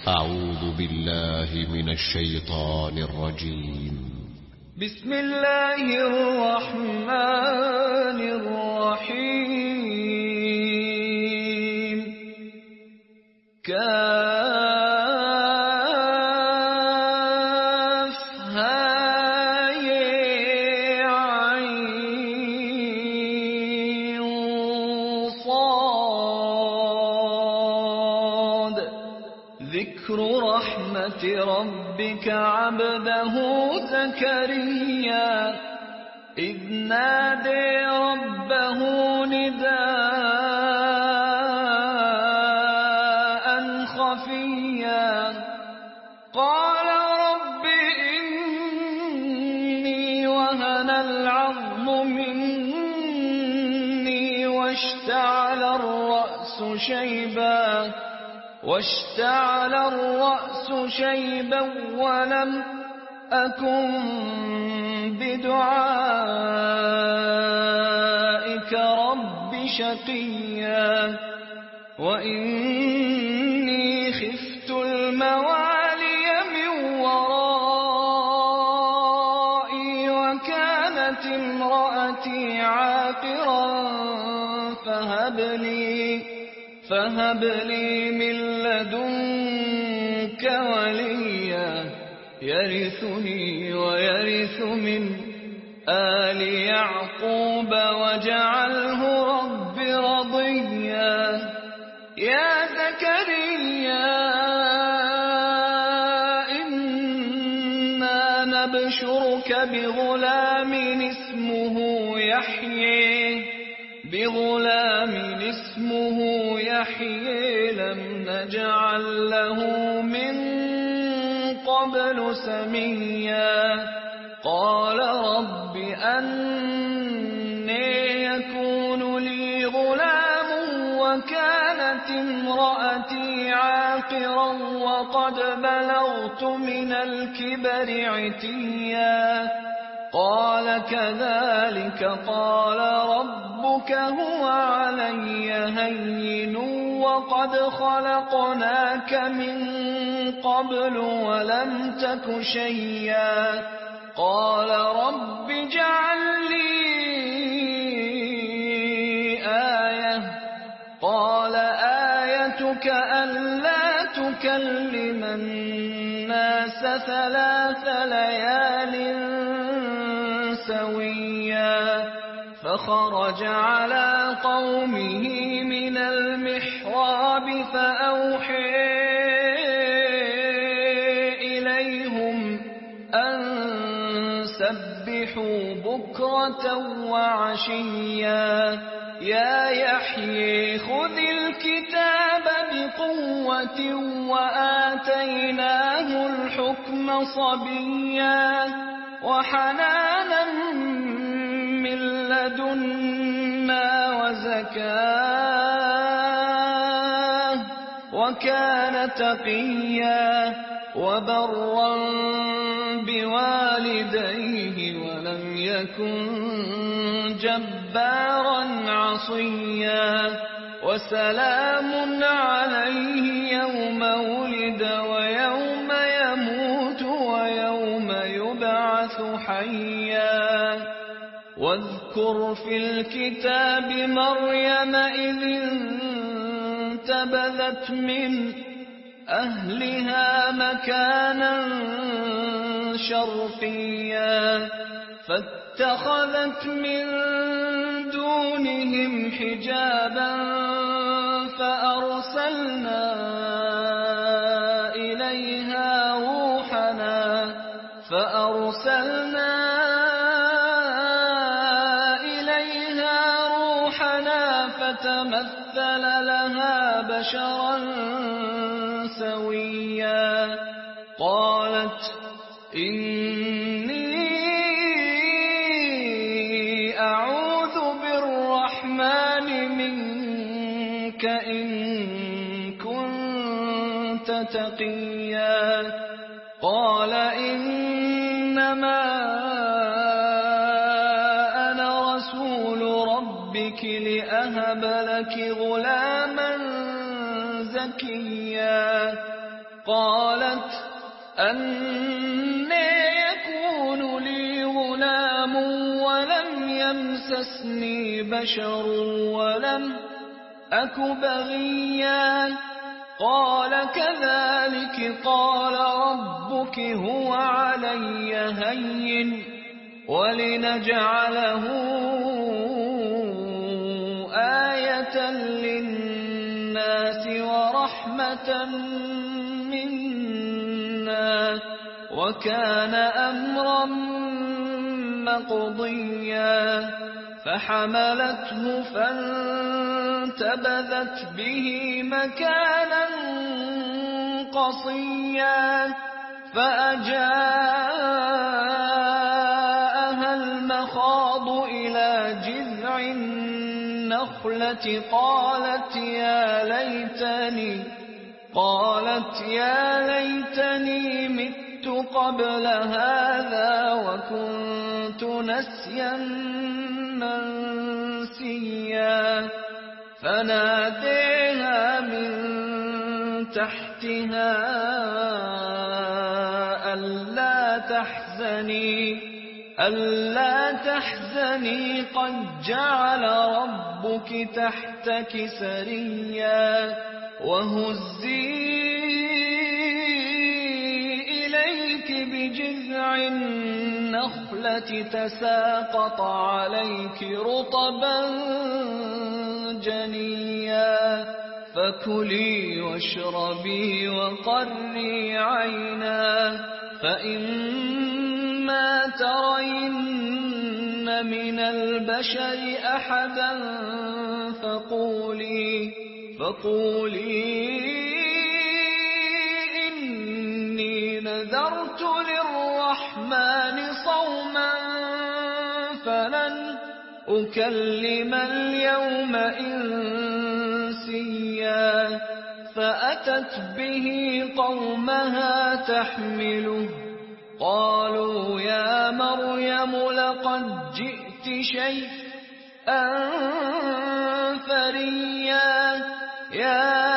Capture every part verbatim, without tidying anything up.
أعوذ بالله من الشيطان الرجيم. بسم الله الرحمن الرحيم. كافها يا عين صاد. ذكر رحمة ربك عبده زكريا إذ نادى ربه نداء خفيا قال رب إني وهن العظم مني واشتعل الرأس شيبا واشتعل الرأس شيبا ولم أكن بدعائك رب شقيا وإني خفت الموالي من ورائي وكانت امرأتي عاقرا فهب لي فهب لي من لدنك وليا يرثني ويرث من آل يعقوب واجعله رب رضيا. يا زكريا إنا نبشرك بغلام اسمه يحيى بغلام اسمه يحيى لم نجعل له من قبل سميا. قال رب أنى يكون لي غلام وكانت امرأتي عاقرا وقد بلغت من الكبر عتيا. قال كذلك قال ربك هو علي هين وقد خلقناك من قبل ولم تك شيئا. قال رب اجعل لي آية. قال آيتك ألا تكلم الناس ثلاث ليال سويا. فخرج على قومه من المحراب فأوحى إليهم أن سبحوا بكرة وعشيا. يا يحيى خذ الكتاب بقوة وآتيناه الحكم صبيا وحنانا من لدنا وزكاة وكان تقيا وبرا بوالديه ولم يكن جبارا عصيا. وسلام عليه يوم ولد ويوم يموت ويوم يبعث حيا. واذكر في الكتاب مريم إذ انتبذت من أهلها مكانا شرقيا فاتخذت من دونهم حجابا فأرسلنا إليها روحنا فأرسلنا إليها روحنا فتمثل لها بشرا سويا. قالت إني أعوذ بالرحمن منك إن كنت تقيا. قال إنما أنا رسول ربك لأهب لك غلاما زكيا. قالت أنى يكون لي غلام ولم يمسسني بشر ولم أك بغيا قال كذلك قال ربك هو علي هين ولنجعله آية للناس ورحمة منا وكان أمرا مقضيا فحملته فانتبذت به مكانا قصيا فأجاءها المخاض إلى جذع النخلة قالت يا ليتني قالت يا ليتني مت قبل هذا وكنت نسيا منسيا فناديها من تحتها ألا تحزني ألا تحزني قد جعل ربك تحتك سريا وهزي إليك بجذع النخلة تساقط عليك رطبا جنيا فكلي واشربي وقري عينا فإما ترين من البشر أحدا فقولي فقولي إني نذرت للرحمن صوما فلن أكلم اليوم إنسيا فأتت به قومها تحمله قالوا يا مريم لقد جئت شيئا فريا يا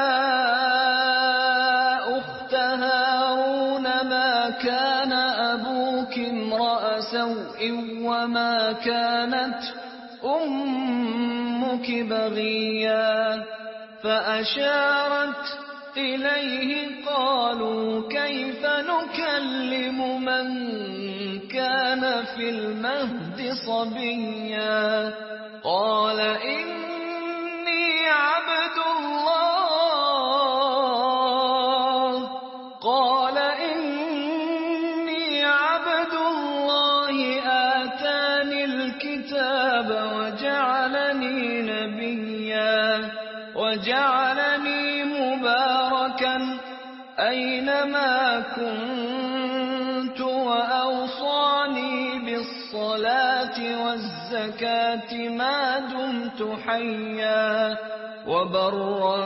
أخت هارون ما كان أبوك امرأ سوء وما كانت أمك بغيا فأشارت إليه قالوا كيف نكلم من كان في المهد صبيا قال إني عبد الله قال إني عبد الله آتاني الكتاب وجعلني نبيا وجعلني مباركا أينما كنت وأوصاني بالصلاة والزكاة ما دمت حيا وبرا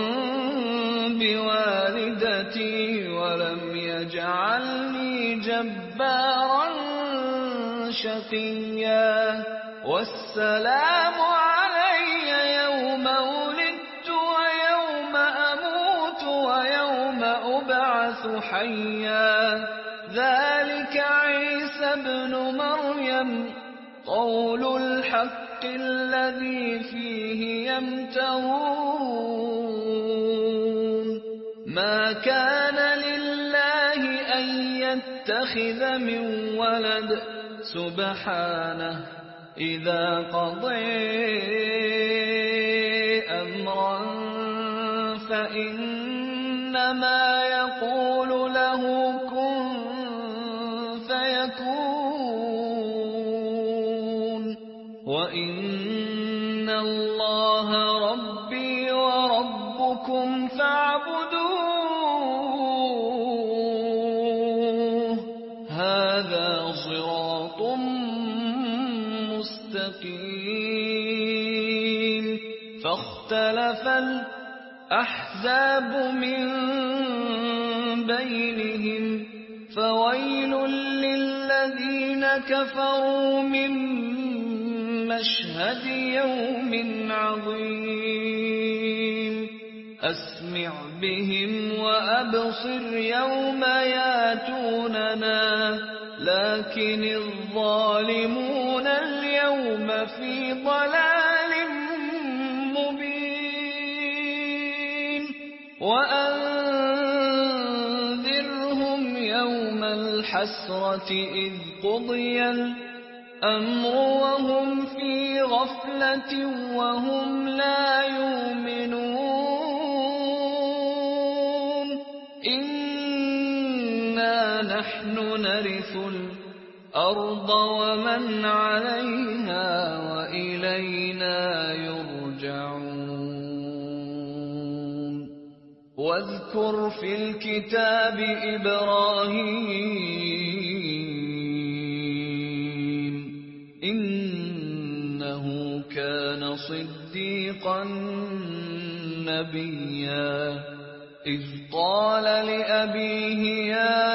بوالدتي ولم يجعلني جبارا شقيا والسلام علي يوم ولدت ويوم أموت ويوم أبعث حيا ذلك عيسى ابن مريم قول الحق الذي فيه يمترون ما كان لله أن يتخذ من ولد سبحانه إذا قضى أمرا فإنما يقول له كن فيكون وإن الله ربي وربكم فاعبدوه هذا صراط مستقيم فاختلف الأحزاب من بينهم فويل للذين كفروا من مشهد يوم عظيم أسمع بهم وأبصر يوم ياتوننا لكن الظالمون اليوم في ضلال مبين وأنذرهم يوم الحسرة إذ قضي الأمر وهم في غفلة وهم لا يؤمنون إنا نحن نرث الأرض ومن عليها وإلينا يرجعون واذكر في الكتاب إبراهيم إنه كان صديقا نبيا إذ قال لأبيه يا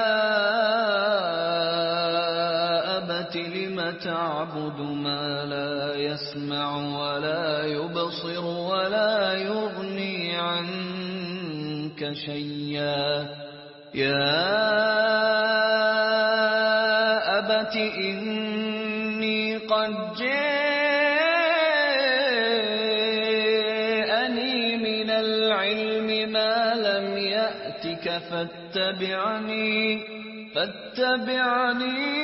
أبت لم تعبد ما لا يسمع ولا يبصر ولا يغني عنك شيئا يا أبت إني قد جاءني من العلم ما لم يأتك فاتبعني فاتبعني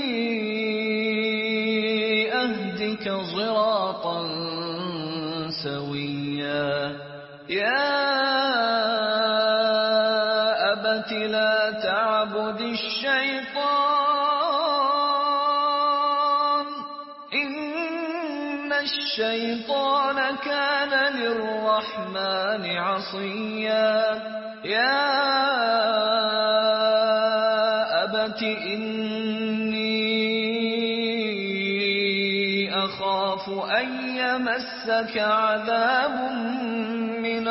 أهدك صراطا سويا يا أبت لا تعبد الشيطان إن الشيطان كان للرحمن عصيا يا أبت إني أخاف أن يمسك عذاب من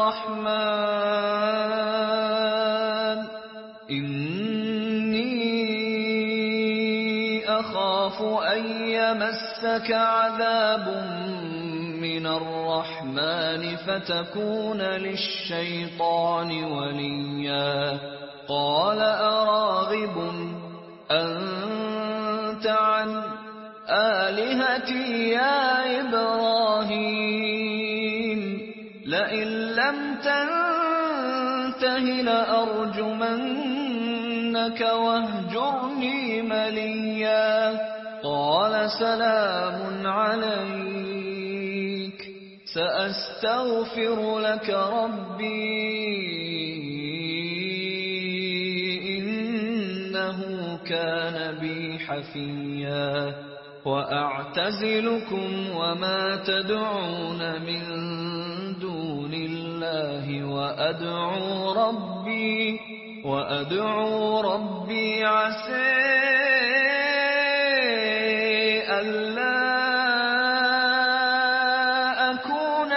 الرحمن إني أخاف أن يمسك عذاب من الرحمن فتكون للشيطان وليا قال أراغب أنت عن آلهتي يا إبراهيم لئن لم تنته لأرجمنك واهجرني مليا قال سلام عليك سأستغفر لك ربي إنه كان بي حفيا وأعتزلكم وما تدعون من دون الله وأدعو ربي وأدعو ربي عسى ألا أكون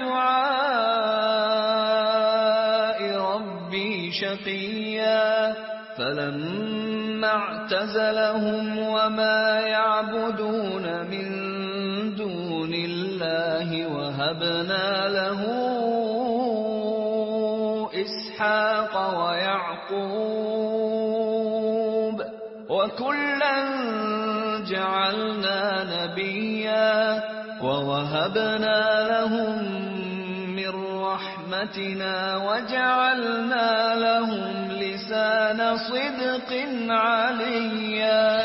بدعاء ربي شقيا فلما اعتزلهم وما يعبدون من دون الله وهبنا له إسحاق ويعقوب وكلا جعلنا نبيا ووهبنا لهم من رحمتنا وجعلنا لهم لسان صدق عليا